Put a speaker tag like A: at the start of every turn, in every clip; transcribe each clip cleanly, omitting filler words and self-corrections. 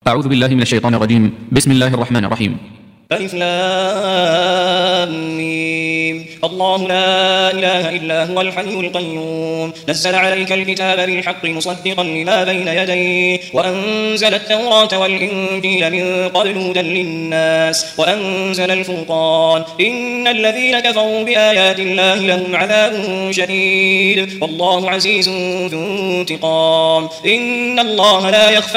A: أعوذ بالله من الشيطان الرجيم. بسم الله الرحمن الرحيم.
B: ألف لام ميم. الله لا إله إلا هو الحي القيوم نزل عليك الكتاب بالحق مصدقا لما بين يديه وأنزل التوراة والإنجيل من قبل هدى للناس وأنزل الفرقان إن الذين كفروا بآيات الله لهم عذاب شديد والله عزيز ذو انتقام. إن الله لا يخفى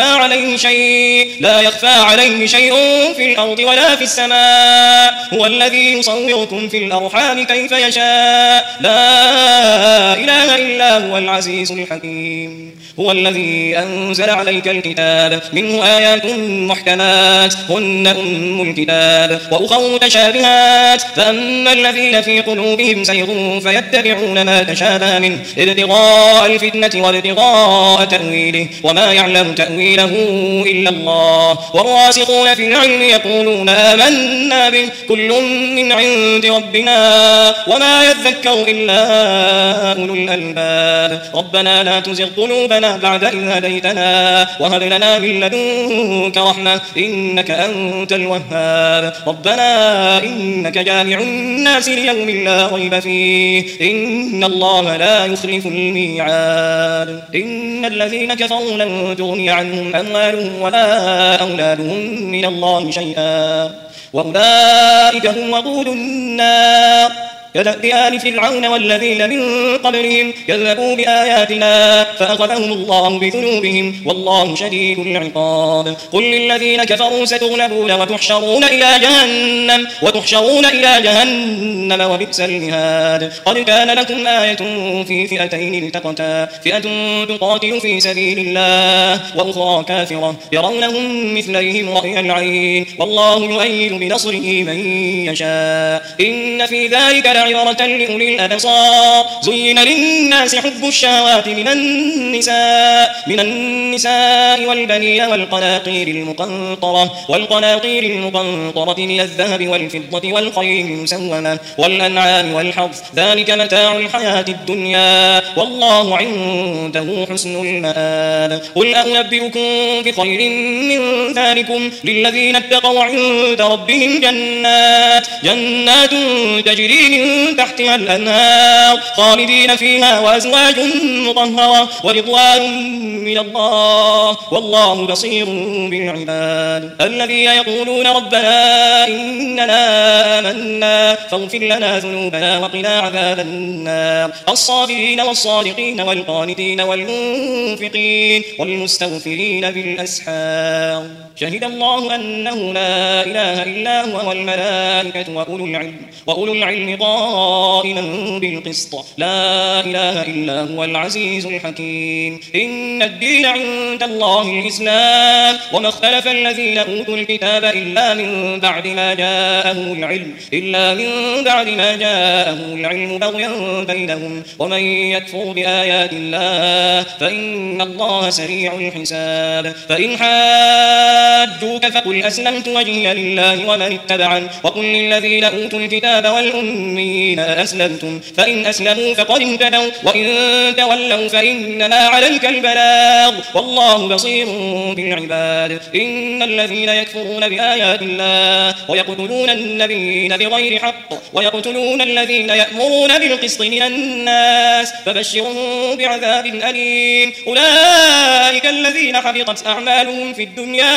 B: عليه شيء في الأرض ولا في السماء هو الذي يصوركم في الأرحام كيف يشاء لا إله إلا هو العزيز الحكيم. هو الذي أنزل عليك الكتاب منه آيات محكمات هن أم الكتاب وأخر متشابهات فأما الذين في قلوبهم زيغ فيتبعون ما تشابه منه ابتغاء الفتنة وابتغاء تأويله وما يعلم تأويله إلا الله والراسخون في العلم يقولون آمنا به كل من عند ربنا وما يذكر إلا أولو الألباب. ربنا لا تزغ قلوبنا بعد إذ هديتنا وهب لنا من لدنك رحمة إنك أنت الوهاب. ربنا إنك جامع الناس ليوم لا ريب فيه إن الله لا يخلف الميعاد. إن الذين كفروا لن تغني عنهم أموالهم ولا أولادهم من الله شيئا وأولئك هم وقود النار كدأب آل فرعون والذين من قبلهم كذبوا بآياتنا فأخذهم الله بذنوبهم والله شديد العقاب. قل للذين كفروا ستغلبون وتحشرون إلى جهنم وبئس المهاد. قد كان لكم آية في فئتين التقتا فئة تقاتل في سبيل الله وأخرى كافرة يرونهم مثليهم رأي العين والله يؤيد بنصره من يشاء إن في ذلك عبرة لأولي الأبصار. زين للناس حب الشهوات من النساء والبنين والقناطير المقنطرة من الذهب والفضة والخيل المسومة والأنعام والحرث ذلك متاع الحياة الدنيا والله عنده حسن المآب. قل أنبئكم بخير من ذلكم للذين اتقوا عند ربهم جنات تجري من تحتها الأنهار خالدين فيها وأزواج مطهرة ورضوان من الله والله بصير بالعباد. الذين يقولون ربنا إننا آمنا فاغفر لنا ذنوبنا وقنا عذاب النار. الصابرين والصادقين والقانتين والمنفقين والمستغفرين بالأسحار. شهد الله أنه لا إله إلا هو والملائكة وأولو العلم قائما بالقسط لا إله إلا هو العزيز الحكيم. إن الدين عند الله الإسلام وما اختلف الذين أوتوا الكتاب إلا من بعد ما جاءهم العلم بغيا بينهم ومن يكفر بآيات الله فإن الله سريع الحساب. فإن حاجوك فقل أسلمت وجهي لله ومن اتبعني وقل للذين أوتوا الكتاب والأميين أسلمتم فإن أسلموا فقد اهتدوا وإن تولوا فإنما عليك البلاغ والله بصير بالعباد. إن الذين يكفرون بآيات الله ويقتلون النبيين بغير حق ويقتلون الذين يأمرون بالقسط من الناس فبشرهم بعذاب أليم. أولئك الذين حبطت أعمالهم في الدنيا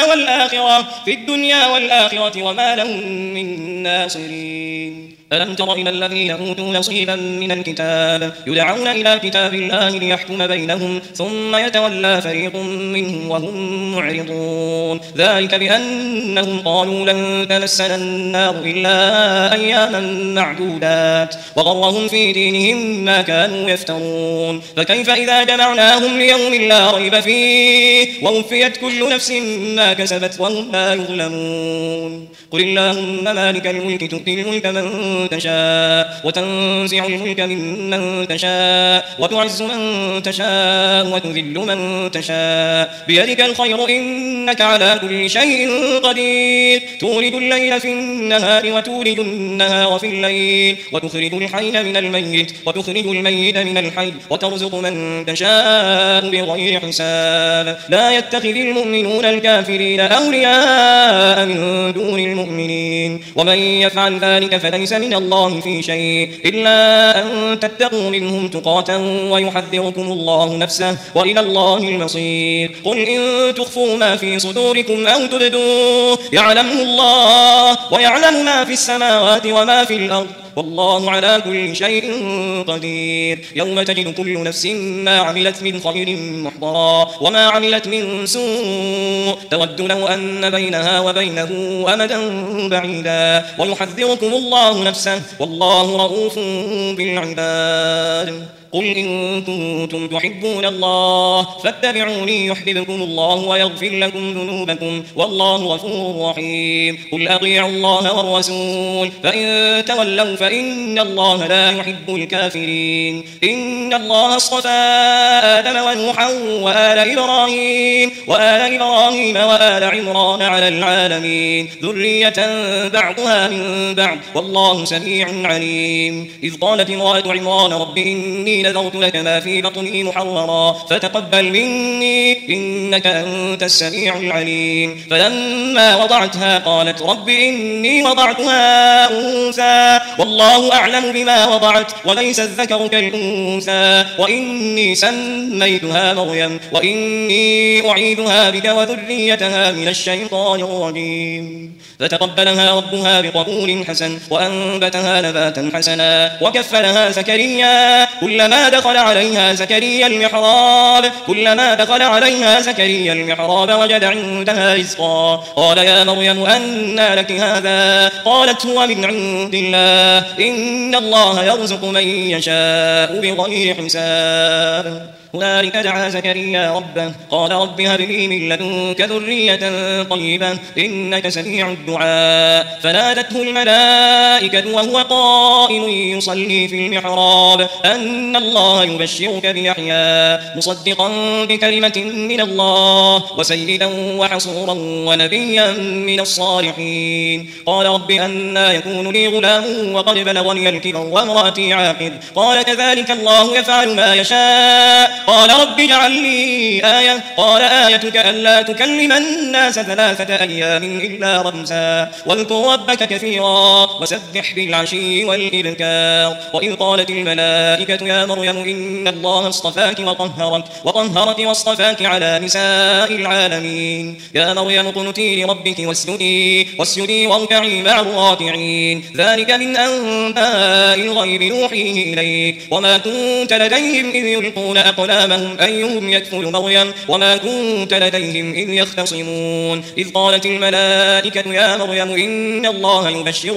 B: والآخرة وما لهم من ناصرين. ألم تر إلى الذين أوتوا نصيبا من الكتاب يدعون إلى كتاب الله ليحكم بينهم ثم يتولى فريق منهم وهم معرضون. ذلك بأنهم قالوا لن تمسنا النار إلا أياما معدودات وغرهم في دينهم ما كانوا يفترون. فكيف إذا جمعناهم ليوم لا ريب فيه ووفيت كل نفس ما كسبت وهم لا يظلمون. قل اللهم مالك الملك تؤتي الملك من تشاء وتنزع الملك ممن تشاء وتعز من تشاء وتذل من تشاء بيدك الخير إنك على كل شيء قدير تولد الليل في النهار وتولد النهار في الليل وتخرج الحي من الميت وتخرج الميت من الحي وترزق من تشاء بغير حساب لا يتخذ المؤمنون الكافرين أولياء من دون المؤمنين ومن يفعل ذلك فليس من الله في شيء إلا أن تتقوا منهم تقاة ويحذركم الله نفسه وإلى الله المصير قل إن تخفوا ما في صدوركم أو تبدوه يعلمه الله ويعلم ما في السماوات وما في الأرض والله على كل شيء قدير يوم تجد كل نفس ما عملت من خير محضرا وما عملت من سوء تود لو أن بينها وبينه أمدا بعيدا ويحذركم الله نفسه والله رؤوف بالعباد قل إن كنتم تحبون الله فاتبعوني يحببكم الله ويغفر لكم ذنوبكم والله غفور رحيم قل أطيعوا الله والرسول فإن تولوا فإن الله لا يحب الكافرين إن الله اصطفى آدم ونوحا وآل إبراهيم وآل عمران على العالمين ذرية بعضها من بعض والله سميع عليم إذ قالت امرأة عمران رب إني نذرت لك ما في بطني محررا فتقبل مني إنك أنت السميع العليم فلما وضعتها قالت رب إني وضعتها أنثى والله أعلم بما وضعت وليس الذكر كالأنثى وإني سميتها مريم وإني أعيذها بك وذريتها من الشيطان الرجيم فتقبلها ربها بقبول حسن وأنبتها نباتا حسنا وكفلها زكريا كلما دخل عليها زكريا المحراب وجد عندها رزقا قال يا مريم أنى لك هذا قالت هو من عند الله إن الله يرزق من يشاء بغير حساب هنالك دعا زكريا ربه قال رب هب لي من لدنك ذرية طيبة إنك سميع الدعاء فنادته الملائكة وهو قائم يصلي في المحراب أن الله يبشرك بيحيى مصدقا بكلمة من الله وسيدا وحصورا ونبيا من الصالحين قال رب أنى يكون لي غلام وقد بلغني الكبر وامرأتي عاقر قال كذلك الله يفعل ما يشاء قال رب اجعل لي آية قال آيتك ألا تكلم الناس 3 أيام إلا رمزا واذكر ربك كثيرا وسبح بالعشي والإبكار وإذ قالت الملائكة يا مريم إن الله اصطفاك وطهرك واصطفاك على نساء العالمين يا مريم اقنتي لربك واسجدي واركعي مع الراكعين ذلك من أنباء الغيب نوحيه إليك وما كنت لديهم إذ يلقون أقلامهم أيهم يكفل مريم وما كنت لديهم إذ يختصمون إذ قالت الملائكة يا مريم إن الله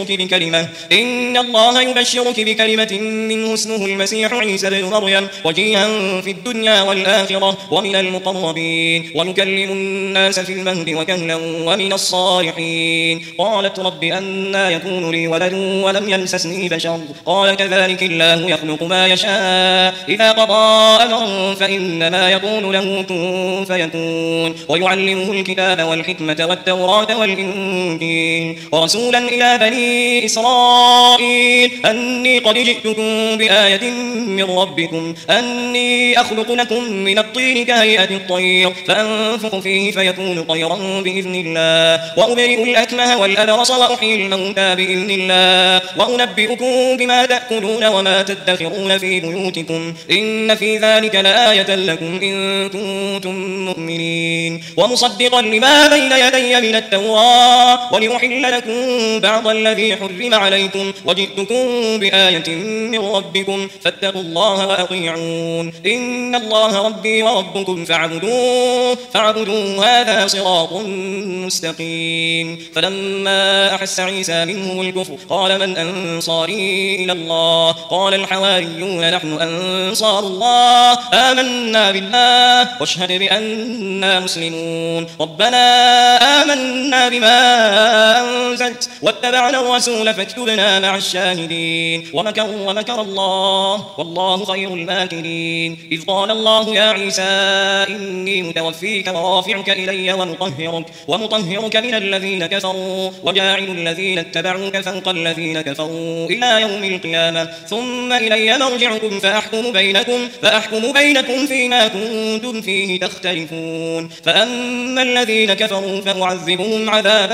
B: يبشرك بكلمة منه اسمه المسيح عيسى بن مريم وجيها في الدنيا والآخرة ومن المقربين ونكلم الناس في المهد وكهلا ومن الصالحين قالت رب أنى يكون لي ولد ولم يمسسني بشر قال كذلك الله يخلق ما يشاء إذا قضى أمرا فإنما يقول له كن فيكون ويعلمه الكتاب والحكمة والتوراة والإنجيل ورسولا إلى بني إسرائيل أني قد جئتكم بآية من ربكم أني أخلق لكم من الطين كهيئة الطير فأنفخ فيه فيكون طيرا بإذن الله وأبرئ الأكمه والأبرص وأحيي الموتى بإذن الله وأنبئكم بما تأكلون وما تدخرون في بيوتكم إن في ذلك لآية لكم إن كنتم مؤمنين ومصدقا لما بين يدي من التوراة ولأحل لكم بعض الذي حرم عليكم وجئتكم بآية من ربكم فاتقوا الله وأطيعون إن الله ربي وربكم فاعبدوه هذا صراط مستقيم فلما أحس عيسى منهم الكفر قال من أنصاري إلى الله قال الحواريون نحن أنصار الله آمنا بالله واشهد بأننا مسلمون ربنا آمنا بما أنزلت واتبعنا الرسول فاكتبنا مع الشاهدين ومكر الله والله خير الماكرين إذ قال الله يا عيسى إني متوفيك ورافعك إلي ومطهرك من الذين كفروا وجاعل الذين اتبعوك فوق الذين كفروا إلى يوم القيامة ثم إلي مرجعكم فأحكم بينكم فيما كنتم فيه تختلفون فأما الذين كفروا فأعذبهم عذابا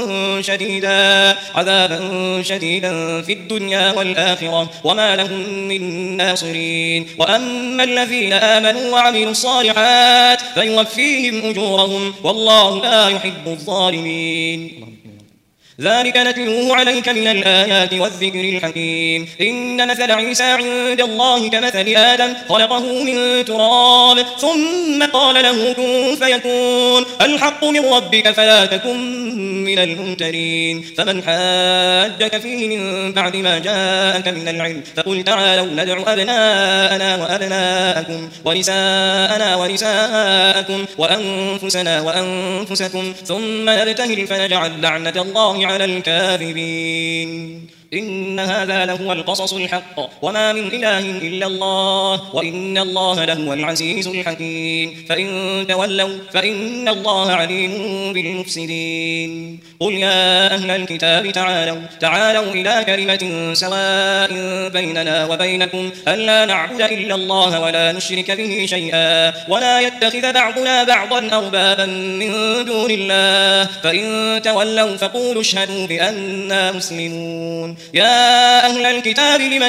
B: شديدا في الدنيا والآخرة وما لهم من ناصرين وأما الذين آمنوا وعملوا الصالحات فيوفيهم أجورهم والله لا يحب الظالمين ذلك نتلوه عليك من الآيات والذكر الحكيم إن مثل عيسى عند الله كمثل آدم خلقه من تراب ثم قال له كن فيكون الحق من ربك فلا تكن من الممترين فمن حاجك فيه من بعد ما جاءك من العلم فقل تعالوا ندع أبناءنا وأبناءكم ونساءنا ونساءكم وأنفسنا وأنفسكم ثم نبتهل فنجعل لعنة الله على الكاذبين إن هذا لهو القصص الحق وما من إله إلا الله وإن الله لهو العزيز الحكيم فإن تولوا فإن الله عليم بالمفسدين قل يا أهل الكتاب تعالوا إلى كلمة سواء بيننا وبينكم ألا نعبد إلا الله ولا نشرك به شيئا ولا يتخذ بعضنا بعضا أربابا من دون الله فإن تولوا فقولوا اشهدوا بأننا مسلمون يا أهل الكتاب لم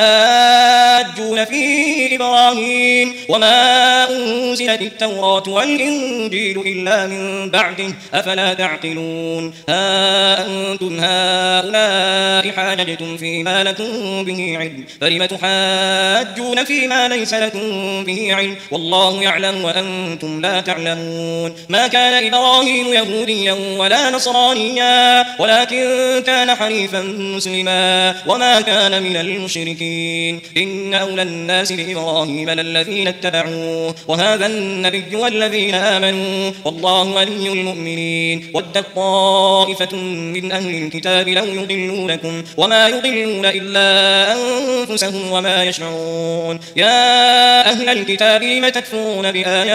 B: تحاجون في إبراهيم وما أنزلت التوراة والإنجيل إلا من بعده أفلا تعقلون ها أنتم هؤلاء حاججتم فيما لكم به علم فلم تحاجون فيما ليس لكم به علم والله يعلم وأنتم لا تعلمون ما كان إبراهيم يهوديا ولا نصرانيا ولكن كان حنيفا مسلما وما كان من المشركين إن أولى الناس بإبراهيم للذين اتبعوه وهذا النبي والذين آمنوا والله ولي المؤمنين ودت طائفة من أهل الكتاب لو يضلونكم وما يضلون إلا أنفسهم وما يشعرون يا أهل الكتاب لم تكفرون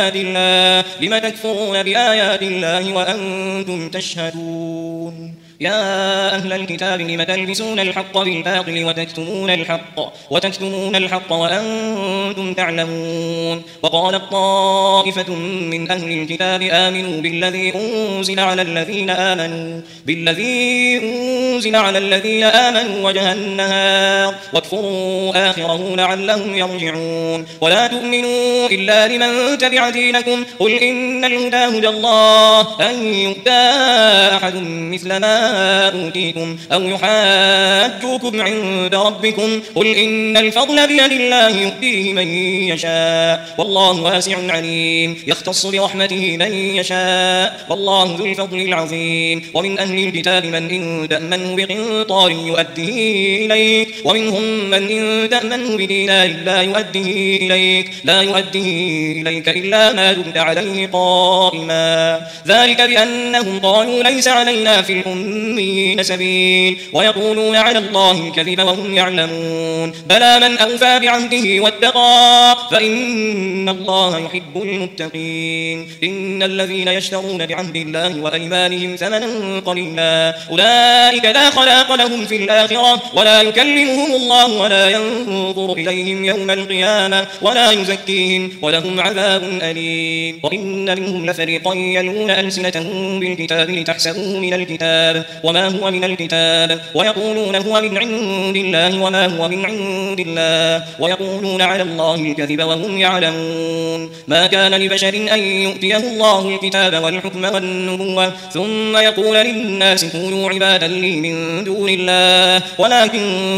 B: بآيات الله وأنتم تشهدون يا أهل الكتاب لم تلبسون الحق بالباطل وتكتمون الحق وأنتم تعلمون وقالت طائفة من أهل الكتاب آمنوا بالذي أنزل على الذين آمنوا وجه النهار واكفروا آخره لعلهم يرجعون ولا تؤمنوا إلا لمن تبع دينكم قل إن الهدى هدى الله أن يؤتى أحد مثل ما أوتيتم أو يحاجوكم عند ربكم قل إن الفضل بيد الله يؤتيه من يشاء والله واسع عليم يختص برحمته من يشاء والله ذو الفضل العظيم ومن أهل الكتاب من إن تأمنه بقنطار يؤديه إليك ومنهم من إن تأمنه بدينار لا يؤديه إليك إلا ما دمت عليه قائما ذلك بأنهم قالوا ليس علينا في الأميين سبيل ويقولون على الله الكذب وهم يعلمون بلى من أوفى بعهده واتقى فإن الله يحب المتقين إن الذين يشترون بعهد الله وأيمانهم ثمنا قليلا أولئك لا خلاق لهم في الآخرة ولا يكلمهم الله ولا ينظر إليهم يوم القيامة ولا يزكيهم ولهم عذاب أليم وإن منهم لفريقا يلون ألسنتهم بالكتاب لتحسبوه من الكتاب وما هو من الكتاب ويقولون هو من عند الله وما هو من عند الله ويقولون على الله الكذب وهم يعلمون ما كان لبشر أن يؤتيه الله الكتاب والحكم والنبوة ثم يقول للناس كونوا عبادا لي من دون الله ولكن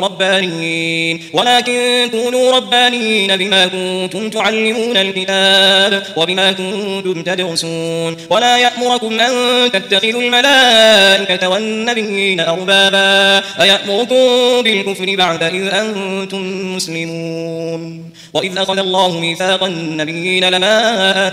B: كونوا ربانيين بما كنتم تعلمون الكتاب وبما كنتم تدرسون ولا يأمركم أن تتخذوا الملائكة الملائكة والنبيين أربابا أيأمركم بالكفر بعد إذ أنتم مسلمون وإذ أخذ الله ميثاق النبيين لما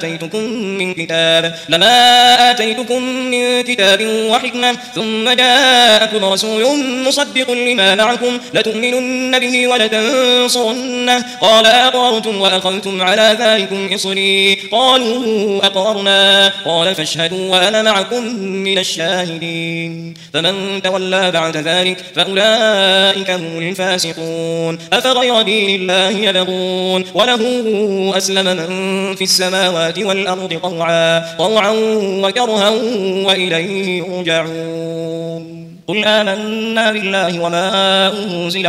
B: آتيتكم من كتاب وحكمة ثم جاءكم رسول مصدق لما معكم لتؤمنن به ولتنصرنه قال أقررتم وأخذتم على ذلكم إصري قالوا أقررنا قال فاشهدوا وأنا معكم من الشاهدين فمن تولى بعد ذلك فأولئك هم الفاسقون أفغير دين الله يبغون وله أسلم من في السماوات والأرض طوعا وكرها وإليه يرجعون قل آمنا بالله وما أنزل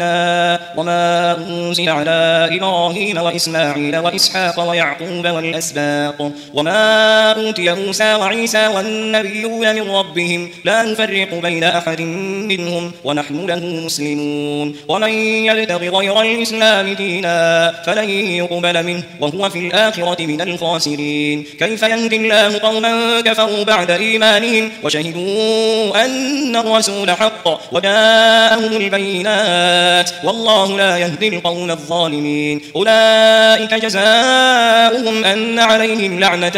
B: على إبراهيم وإسماعيل وإسحاق ويعقوب والأسباط وما أوتي موسى وعيسى والنبيون من ربهم لا نفرق بين أحد منهم ونحن له مسلمون ومن يبتغ غير الإسلام دينا فلن يقبل منه وهو في الآخرة من الخاسرين كيف يهدي الله قوما كفروا بعد إيمانهم وشهدوا أن الرسول حق وجاءهم البينات والله لا يهدي القوم الظالمين أولئك جزاؤهم أن عليهم لعنة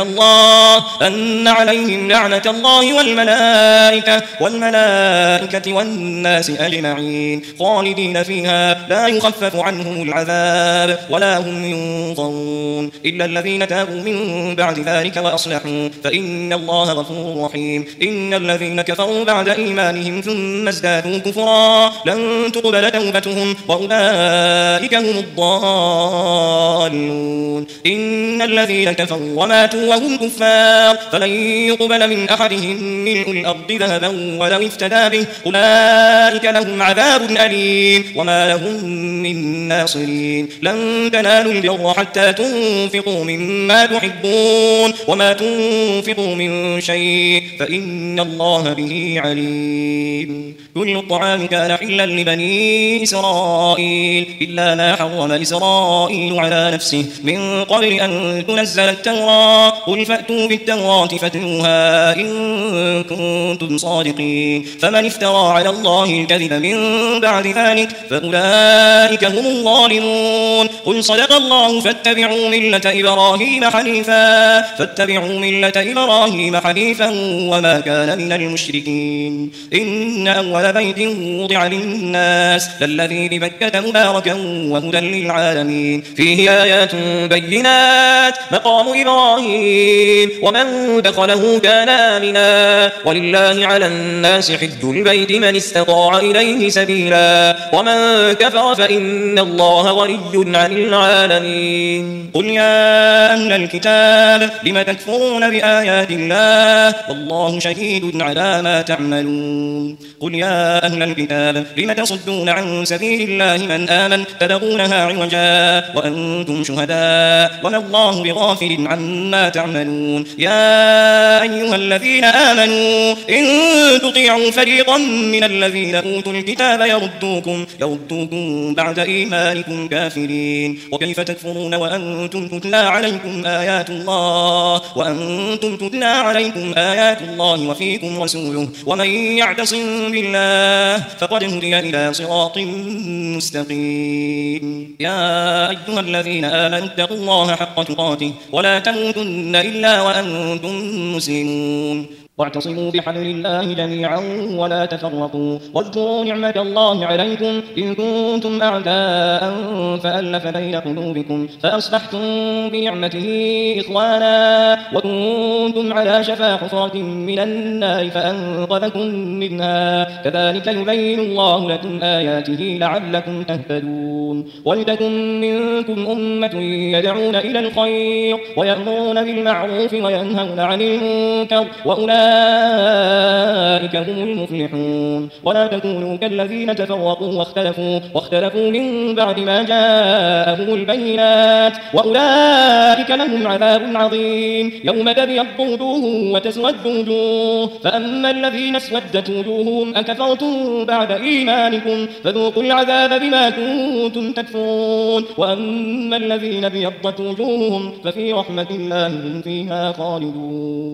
B: الله والملائكة والناس أجمعين خالدين فيها لا يخفف عنهم العذاب ولا هم ينظرون إلا الذين تابوا من بعد ذلك وأصلحوا فإن الله غفور رحيم إن الذين كفروا بعد إيمانهم ثم ازدادوا كفرا لن تقبل توبتهم وأولئك هم الضالون إن الذين كفروا وماتوا وهم كفار فلن يقبل من أحدهم ملء الأرض ذهبا ولو افتدى به أولئك لهم عذاب أليم وما لهم من ناصرين لن تنالوا البر حتى تنفقوا مما تحبون وما تنفقوا من شيء فإن الله به عليم كل الطعام كان حلا لبني إسرائيل إلا ما حرم إسرائيل على نفسه من قبل أن تنزل التوراة قل فأتوا بالتوراة فاتلوها إن كنتم صادقين فمن افترى على الله الكذب من بعد ذلك فأولئك هم الظالمون قل صدق الله فاتبعوا ملة إبراهيم حنيفا وما كان من المشركين إن أول بيت وضع للناس للذي ببكة مباركا وهدى للعالمين فيه آيات بينات مقام إبراهيم ومن دخله كان آمنا ولله على الناس حج البيت من استطاع إليه سبيلا ومن كفر فإن الله غني عن العالمين قل يا أهل الكتاب لم تكفرون بآيات الله والله شهيد على ما تعملون قل يا أهل الكتاب لم تصدون عن سبيل الله من آمن تبغونها عوجا وأنتم شهداء وما الله بغافل عما تعملون يا أيها الذين آمنوا إن تطيعوا فريقا من الذين أوتوا الكتاب يردوكم بعد إيمانكم كافرين وكيف تكفرون وأنتم تتلى عليكم آيات الله وفيكم رسوله ومن يعتصم بالله فقد هدي إلى صراط مستقيم يا أيها الذين آمنوا اتقوا الله حق تقاته ولا تموتن إلا وأنتم مسلمون واعتصموا بحبل الله جميعا ولا تفرقوا واذكروا نعمة الله عليكم إن كنتم أعداء فألف بين قلوبكم فأصبحتم بنعمته إخوانا وكنتم على شفا حفرة من النار فأنقذكم منها كذلك يبين الله لكم آياته لعلكم تهتدون ولتكن منكم أمة يدعون إلى الخير ويأمرون بالمعروف وينهون عن المنكر وأولئك هم المفلحون ولا تكونوا كالذين تفرقوا واختلفوا من بعد ما جاءهم البينات وأولئك لهم عذاب عظيم يوم تبيض وجوه وتسود وجوه فأما الذين اسودت وجوههم أكفرتم بعد إيمانكم فذوقوا العذاب بما كنتم تكفرون وأما الذين ابيضت وجوههم ففي رحمة الله هم فيها خالدون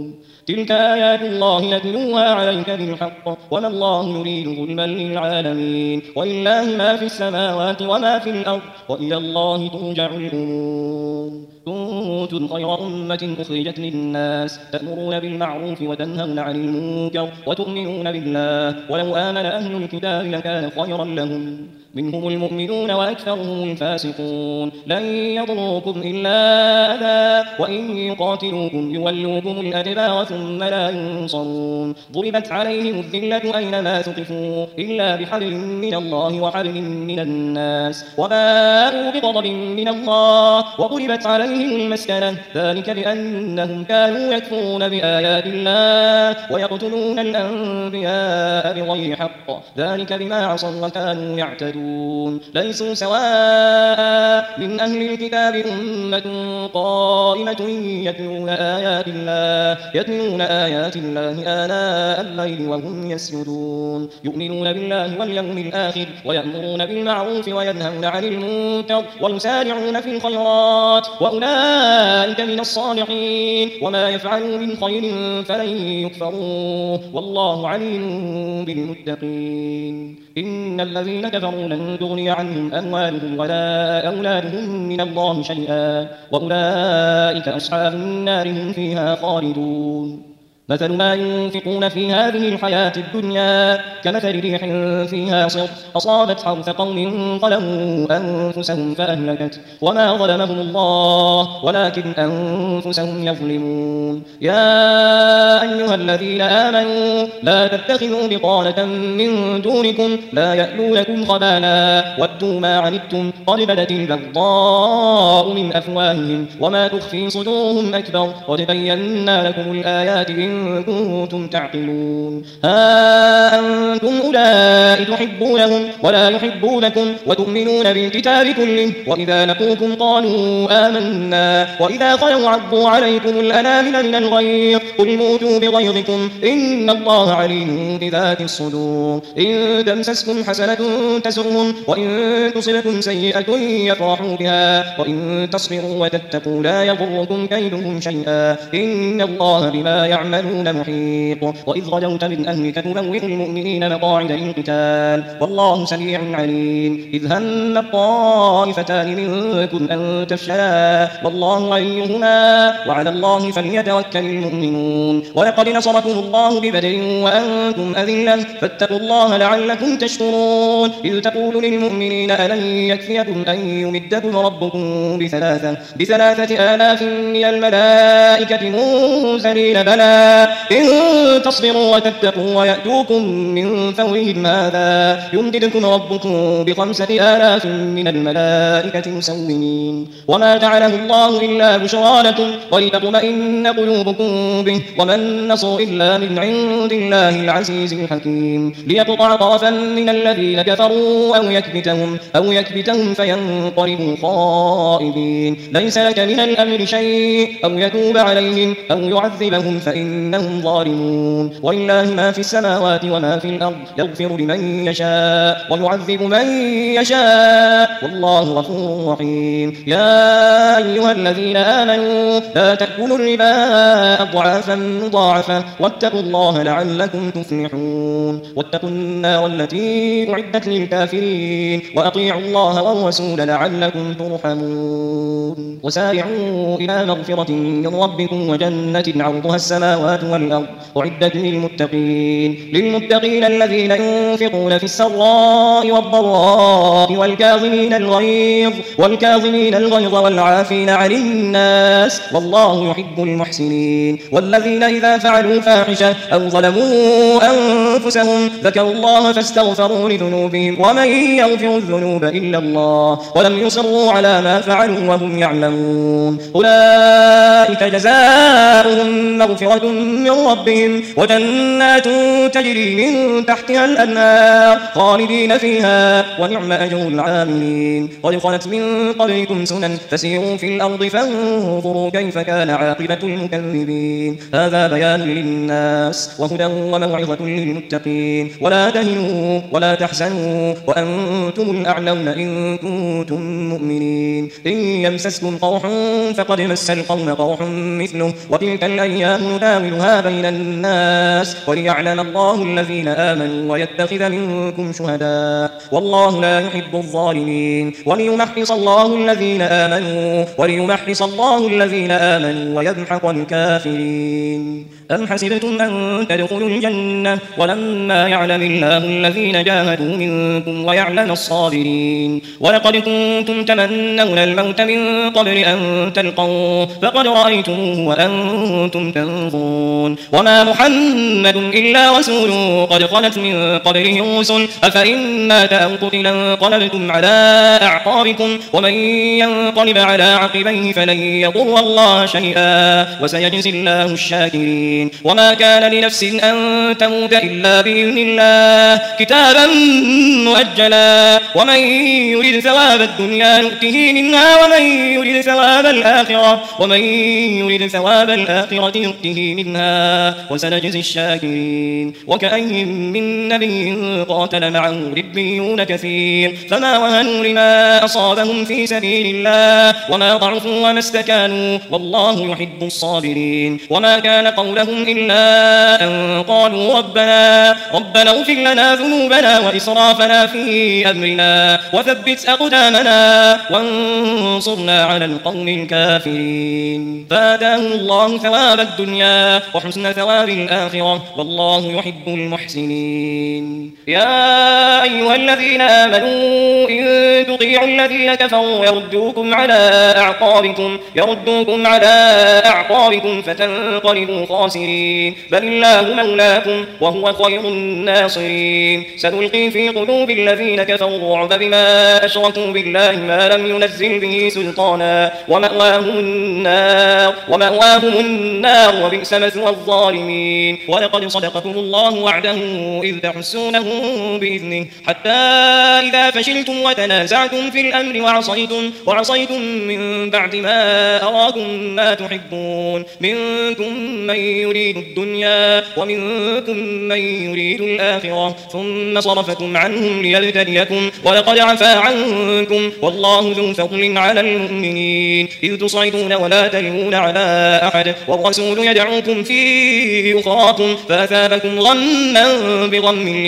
B: تلك آيات الله نتلوها عليك بالحق وما الله يريد ظلما للعالمين ولله ما في السماوات وما في الأرض وإلى الله ترجع الأمور كنتم خير أمة أخرجت للناس تأمرون بالمعروف وتنهون عن المنكر وتؤمنون بالله ولو آمن أهل الكتاب لكان خيرا لهم منهم المؤمنون وأكثرهم الفاسقون لن يضروكم إلا أذى وإن يقاتلوكم يولوكم الأدبار ثم لا ينصرون ضربت عليهم الذلة أينما ثقفوا إلا بحبل من الله وحبل من الناس وباءوا بغضب من الله وضربت عليهم المسكنة ذلك بأنهم كانوا يكفرون بآيات الله ويقتلون الأنبياء بغير حق ذلك بما عصوا وكانوا يعتدون ليسوا سواء من أهل الكتاب أمة قائمة يتلون آيات الله آناء الليل وهم يسجدون يؤمنون بالله واليوم الآخر ويأمرون بالمعروف وينهون عن المنكر ويسارعون في الخيرات وأولئك من الصالحين وما يفعلوا من خير فلن يكفروه والله عليم بالمتقين إن الذين كفروا لن تغني عنهم أموالهم ولا أولادهم من الله شيئا وأولئك أصحاب النار هم فيها خالدون مثل ما ينفقون في هذه الحياة الدنيا كمثل ريح فيها صر أصابت حرث قوم ظلموا أنفسهم فأهلكت وما ظلمهم الله ولكن أنفسهم يظلمون يا أيها الذين آمنوا لا تتخذوا بطانة من دونكم لا يألونكم خبالا ودوا ما عنتم قد بدت البغضاء من أفواههم وما تخفي صدورهم أكبر قد بينا لكم الآيات إن كنتم تعقلون ها أنتم أولئك تحبونهم ولا يحبونكم وتؤمنون بالكتاب كله وإذا لقوكم قالوا آمنا وإذا خلوا عضوا عليكم الأنامل من الغيظ قل موتوا بغيظكم إن الله عليم بذات الصدور إن تمسسكم حسنة تسرهم وإن تصبكم سيئة يفرحوا بها وإن تصبروا وتتقوا لا يضركم كيدهم شيئا إن الله بما يعملون محيط وإذ غدوت من أهلك تبوئ المؤمنين مقاعد للقتال والله سميع عليم إذ هم الطائفتان منكم أن تفشلا والله وليهما وعلى الله فليتوكل المؤمنون ولقد نصركم الله ببدر وأنتم أذلة فاتقوا الله لعلكم تشكرون إذ تقول للمؤمنين ألن يكفيكم أن يمدكم ربكم بثلاثة آلاف من الملائكة منزلين بلى إن تصبروا وتتقوا ويأتوكم من فورهم هذا يمددكم ربكم ب5,000 من الملائكة مسومين وما جعله الله إلا بشرى لكم ولتطمئن قلوبكم به وما النصر إلا من عند الله العزيز الحكيم ليقطع طرفا من الذين كفروا أو يكبتهم فينقلبوا خائبين ليس لك من الأمر شيء أو يتوب عليهم أو يعذبهم فإنهم ظالمون ولله ما في السماوات وما في الأرض يغفر لمن يشاء ويعذب من يشاء والله غفور رحيم يا أيها الذين آمنوا لا تأكلوا الربا أضعافا مضاعفة واتقوا الله لعلكم تفلحون واتقوا النار التي أعدت للكافرين وأطيعوا الله والرسول لعلكم ترحمون وسارعوا إلى مغفرة من ربكم وجنة عرضها السماوات والأرض أعدت للمتقين الذين ينفقون في السراء والضراء والكاظمين الغيظ والعافين عن الناس والله يحب المحسنين والذين إذا فعلوا فاحشة أو ظلموا أنفسهم ذكروا الله فاستغفروا لذنوبهم ومن يغفر الذنوب إلا الله ولم يصروا على ما فعلوا وهم يعلمون أولئك جزاؤهم مغفرة من ربهم وجنات تجري من تحتها الأنهار خالدين فيها ونعم أجر العاملين قد خلت من قبلكم سنن فسيروا في الأرض فانظروا كيف كان عاقبة المكذبين هذا بيان للناس وهدى وموعظة للمتقين ولا تهنوا ولا تحزنوا وأنتم الأعلون إن كنتم مؤمنين إن يمسسكم قرح فقد مس القوم قرح مثله وتلك الأيام نداولها يجعلها بين الناس وليعلم الله الذين آمنوا ويتخذ منكم شهداء والله لا يحب الظالمين وليمحص الله الذين آمنوا ويمحق الكافرين. أم حسبتم أن تدخلوا الجنة ولما يعلم الله الذين جاهدوا منكم ويعلم الصابرين ولقد كنتم تمنون الموت من قبل أن تلقوه فقد رأيتموه وأنتم تنظرون وما محمد إلا رسول قد خلت من قبله الرسل أفإن مات أو قتل انقلبتم على أعقابكم ومن ينقلب على عقبيه فلن يضر الله شيئا وسيجزي الله الشاكرين. وما كان لنفس أن تموت إلا بإذن الله كتابا مؤجلا ومن يريد ثواب الدنيا نؤته منها ومن يريد ثواب الآخرة نؤته منها وسنجزي الشاكرين. وكأي من نبي قاتل معه ربيون كثير فما وهنوا لما أصابهم في سبيل الله وما ضعفوا وما استكانوا والله يحب الصابرين. وما كان قولهم إلا أن قالوا ربنا اغفر لنا ذنوبنا وإسرافنا في أمرنا وثبت أقدامنا وانصرنا على القوم الكافرين. فآتاهم الله ثواب الدنيا وحسن ثواب الآخرة والله يحب المحسنين. يا أيها الذين آمنوا إن تطيعوا الذين كفروا يردوكم على أعقابكم فتنقلبوا خاسرين بل الله مولاكم وهو خير الناصرين. سنلقي في قلوب الذين كفروا الرعب بما أشركوا بالله ما لم ينزل به سلطانا ومأواهم النار وبئس مثوى الظالمين. ولقد صدقكم الله وعده إذ تحسونهم بإذنه حتى إذا فشلتم وتنازعتم في الأمر وعصيتم من بعد ما أراكم ما تحبون منكم من يريد الدنيا ومنكم من يريد الآخرة ثم صرفكم عنهم ليبتليكم ولقد عفا عنكم والله ذو فضل على المؤمنين إذ تصعدون ولا تلوون على أحد والرسول يدعوكم في أخراكم فأثابكم غما بغم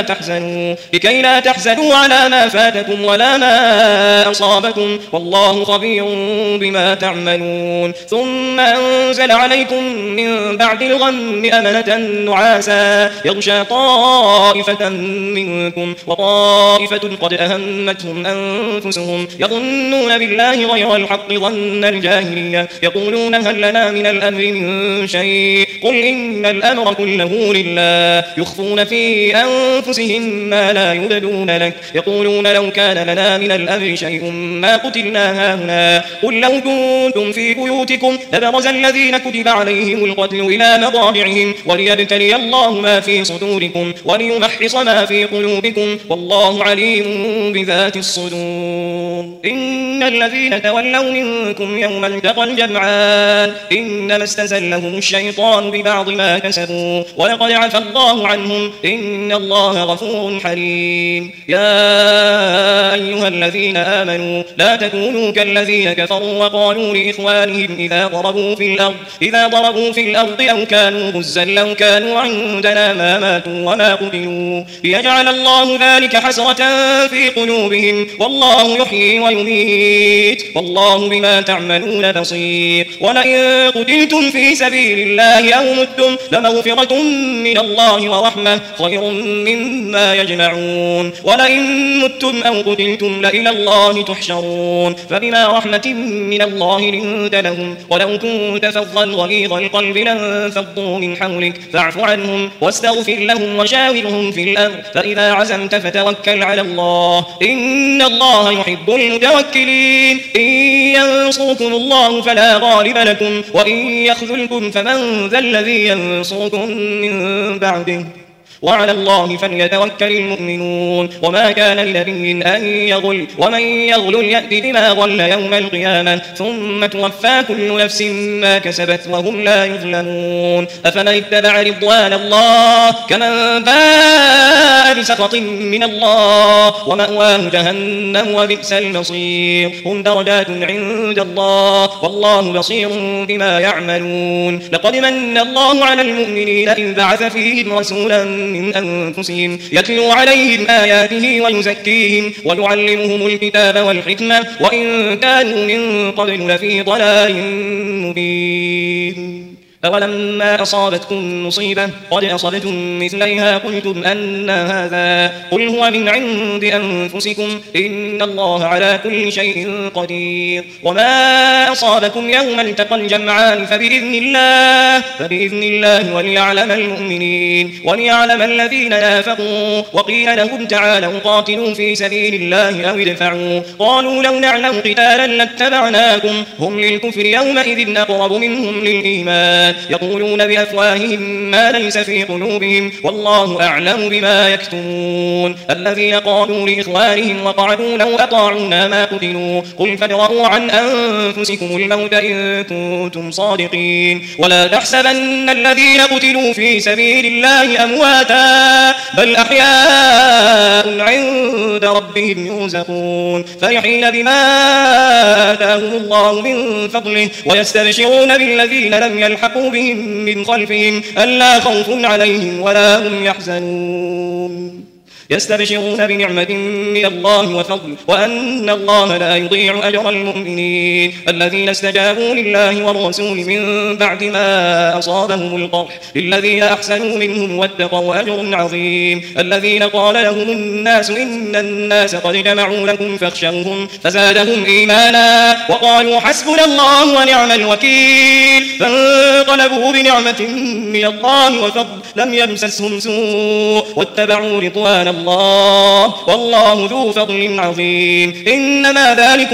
B: لكي لا تحزنوا على ما فاتكم ولا ما أصابكم والله خبير بما تعملون. ثم أنزل عليكم من بعد الغم أمنة نعاسا يغشى طائفة منكم وطائفة قد أهمتهم أنفسهم يظنون بالله غير الحق ظن الجاهلية يقولون هل لنا من الأمر من شيء قل إن الأمر كله لله يخفون في أنفسهم ما لا يبدون لك يقولون لو كان لنا من الأمر شيء ما قتلنا هاهنا قل لو كنتم في بيوتكم لبرز الذين كتب عليهم القتل إلى مضاجعهم وليبتلي الله ما في صدوركم وليمحص ما في قلوبكم والله عليم بذات الصدور. إن الذين تولوا منكم يوم التقى الجمعان إنما استزلهم الشيطان ببعض ما كسبوا ولقد عفى الله عنهم إن الله غفور حليم. يا أيها الذين آمنوا لا تكونوا كالذين كفروا وقالوا لإخوانهم إذا ضربوا في الأرض أو كانوا غزا لو كانوا عندنا ما ماتوا وما قتلوا ليجعل الله ذلك حسرة في قلوبهم والله يحيي ويميت والله بما تعملون بصير. ولئن قتلتم في سبيل الله أو متم لمغفرة من الله ورحمة خير مما يجمعون. ولئن متم أو قتلتم لإلى الله تحشرون فبما رحمة من الله لنت لهم ولو كنت فظا غليظ القلب لانفضوا من حولك فاعف عنهم واستغفر لهم وشاورهم في الأمر فإذا عزمت فتوكل على الله إن الله يحب المتوكلين. إن ينصركم الله فلا غالب لكم وإن يخذلكم فمن ذا الذي ينصركم من بعده وعلى الله فليتوكل المؤمنون وما كان لنبي أن يغل ومن يغل يأت بما غل يوم القيامة ثم توفى كل نفس ما كسبت وهم لا يظلمون أفمن اتبع رضوان الله كمن باء بسخط من الله ومأواه جهنم وبئس المصير هم درجات عند الله والله بصير بما يعملون لقد من الله على المؤمنين إذ بعث فيهم رسولا من أنفسهم يتلو عليهم آياته ويزكيهم ويعلمهم الكتاب والحكمة وإن كانوا من قبل لفي ضلال مبين أولما أصابتكم مصيبة قد أصبتم مثليها قلتم أن هذا قل هو من عند أنفسكم إن الله على كل شيء قدير وما أصابكم يوم التقى الجمعان فبإذن الله وليعلم المؤمنين وليعلم الذين نافقوا وقيل لهم تعالوا قاتلوا في سبيل الله أو ادفعوا قالوا لو نعلم قتالا لاتبعناكم هم للكفر يومئذ أقرب منهم للإيمان يقولون بأفواههم ما ليس في قلوبهم والله أعلم بما يكتمون الذين قالوا لإخوانهم وقعدوا لو أطاعونا ما قتلوا قل فادرءوا عن أنفسكم الموت إن كنتم صادقين ولا تحسبن الذين قتلوا في سبيل الله أمواتا بل أحياء عند ربهم يرزقون فرحين بما آتاهم الله من فضله ويستبشرون بالذين لم يلحقوا بهم من خلفهم ألا خوف عليهم ولا هم يحزنون يستبشرون بنعمة من الله وفضل وأن الله لا يضيع أجر المؤمنين الذين استجابوا لله والرسول من بعد ما أصابهم القرح للذين أحسنوا منهم واتقوا أجر عظيم الذين قال لهم الناس إن الناس قد جمعوا لكم فاخشوهم فزادهم إيمانا وقالوا حسبنا الله ونعم الوكيل فانقلبوا بنعمة من الله وفضل لم يمسسهم سوء واتبعوا رضوان الله والله ذو فضل عظيم إنما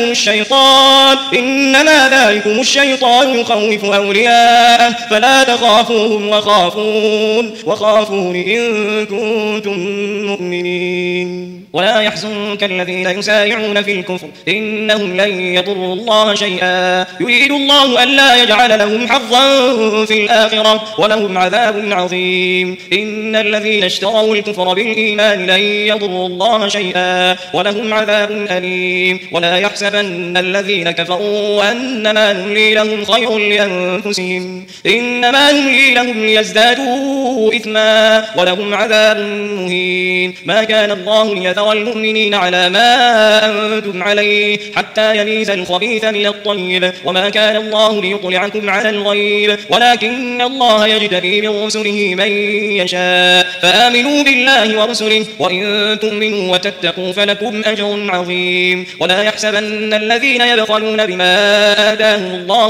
B: ذلكم الشيطان يخوف أولياءه فلا تخافوهم وخافون إن كنتم مؤمنين ولا يحزنك الذين يسارعون في الكفر إنهم لن يضروا الله شيئا يريد الله ألا يجعل لهم حظا في الآخرة ولهم عذاب عظيم إن الذين اشتروا الكفر بالإيمان لن يضروا الله شيئا ولهم عذاب أليم ولا يحسبن الذين كفروا أنما نملي لهم خير لأنفسهم إنما نملي لهم ليزدادوا إثما ولهم عذاب مهين ما كان الله ليذر المؤمنين على ما أنتم عليه حتى يميز الخبيث من الطيب وما كان الله ليطلعكم على الغيب ولكن الله يجتبي من رسله من يشاء فآمنوا بالله ورسله وإن تؤمنوا وتتقوا فلكم أجر عظيم ولا يحسبن الذين يبخلون بما آتاهم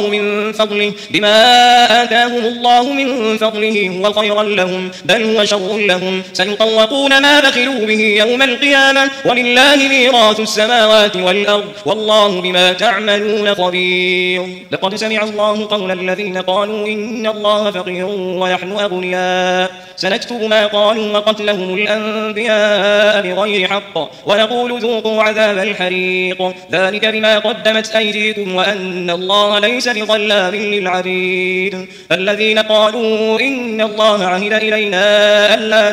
B: الله من فضله هو خيرا لهم بل هو شر لهم سيطوقون ما بخلوا به يوم القيامة ولله ميراث السماوات والأرض والله بما تعملون خبير لقد سمع الله قول الذين قالوا إن الله فقير ونحن أغنياء سنكتب ما قالوا وقتلهم الأنبياء بغير حق ونقول ذوقوا عذاب الحريق ذلك بما قدمت أيديكم وأن الله ليس بظلام للعبيد الذين قالوا إن الله عهد إلينا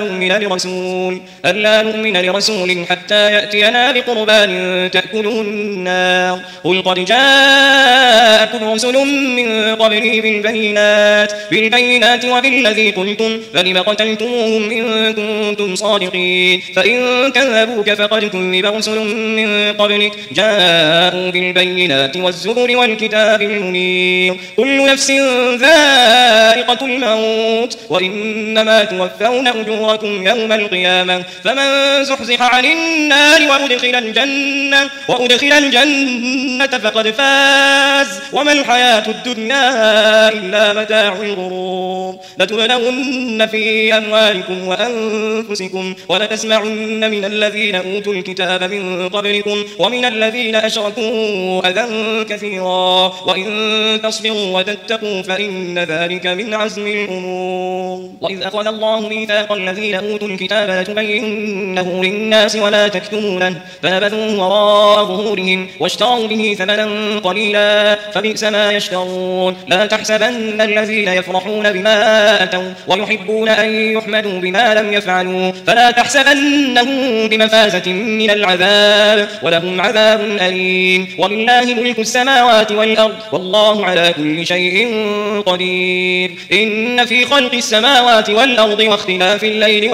B: ألا نؤمن لرسول حتى يأتينا بقربان تأكله النار قل قد جاءكم رسل من قبلي بالبينات وبالذي قلتم فلم قتلتموهم إن كنتم صادقين فإن كذبوك فقد كذب رسل من قبلك جاءوا بالبينات والزبر والكتاب المنير كل نفس ذائقة الموت وإنما توفون أجوركم يوم القيامة فمن زحزح عن عن النار وأدخل الجنة فقد فاز وما الحياة الدنيا إلا متاع الغرور لتبلون في أموالكم وأنفسكم ولتسمعن من الذين أوتوا الكتاب من قبلكم ومن الذين أشركوا أذى كثيرا وإن تصبروا وتتقوا فإن ذلك من عزم الأمور وإذ أخذ الله ميثاق الذين أوتوا الكتاب لتبيننه للناس ولا تكتمونه فنبذوه وراء ظهورهم واشتروا به ثمنا قليلا فبئس ما يشترون لا تحسبن الذين يفرحون بما أتوا ويحبون أن يحمدوا بما لم يفعلوا فلا تحسبنهم بمفازة من العذاب ولهم عذاب أليم ولله ملك السماوات والأرض والله على كل شيء قدير إن في خلق السماوات والأرض واختلاف الليل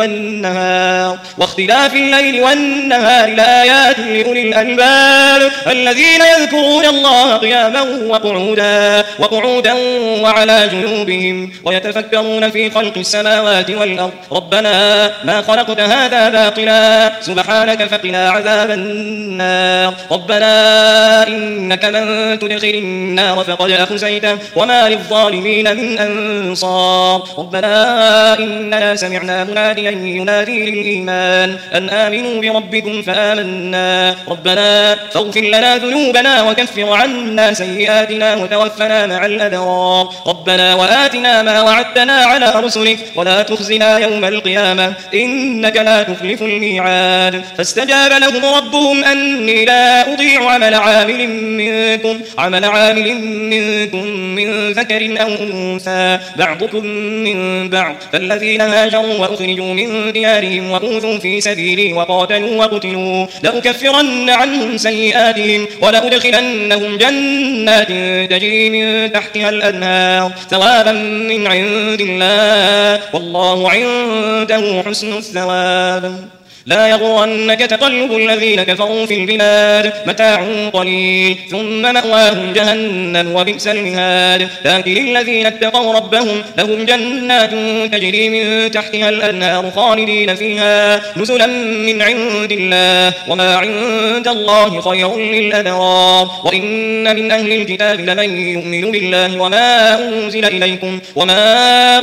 B: والنهار لآيات لأولي الألباب الذين يذكرون الله قياما وقعودا وعلى جنوبهم ويتفكرون في خلق السماوات والأرض ربنا ما خلقت هذا باطلا سبحانك فقنا عذاب النار ربنا إنك من تدخل النار فقد أخزيته وما للظالمين من أنصار ربنا إننا سمعنا مناديا ينادي للإيمان أن آمنوا بربكم فآمنا ربنا فاغفر لنا ذنوبنا وكفر عنا سيئاتنا وتوفنا مع الأبرار ربنا وآتنا ما وعدتنا على رسلك ولا تخزنا يوم القيامة إنك لا تخلف الميعاد فاستجاب لهم ربهم أني لا أضيع عمل عامل منكم من ذكر أو أنثى بعضكم من بعض فالذين هاجروا وأخرجوا من ديارهم وأوذوا في سبيلي وقاتلوا وقتلوا لأكفرن عنهم سيئاتهم ولأدخلنهم جنات تجري من تحتها الأنهار ثوابا من عند الله والله عنده حسن الثواب لا يغرنك تقلب الذين كفروا في البلاد متاع قليل ثم مأواهم جهنم وبئس المهاد لكن الذين اتقوا ربهم لهم جنات تجري من تحتها الأنهار خالدين فيها نزلا من عند الله وما عند الله خير للأبرار وإن من أهل الكتاب لمن يؤمن بالله وما أنزل إليكم وما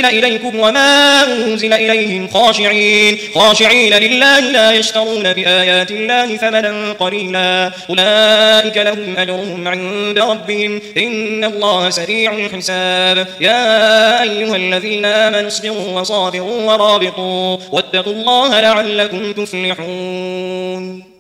B: أنزل إليهم خاشعين لله لا يشترون بآيات الله ثمنا قليلا أولئك لهم أجرهم عند ربهم إن الله سريع الحساب يا أيها الذين آمنوا اصبروا وصابروا ورابطوا واتقوا الله لعلكم تفلحون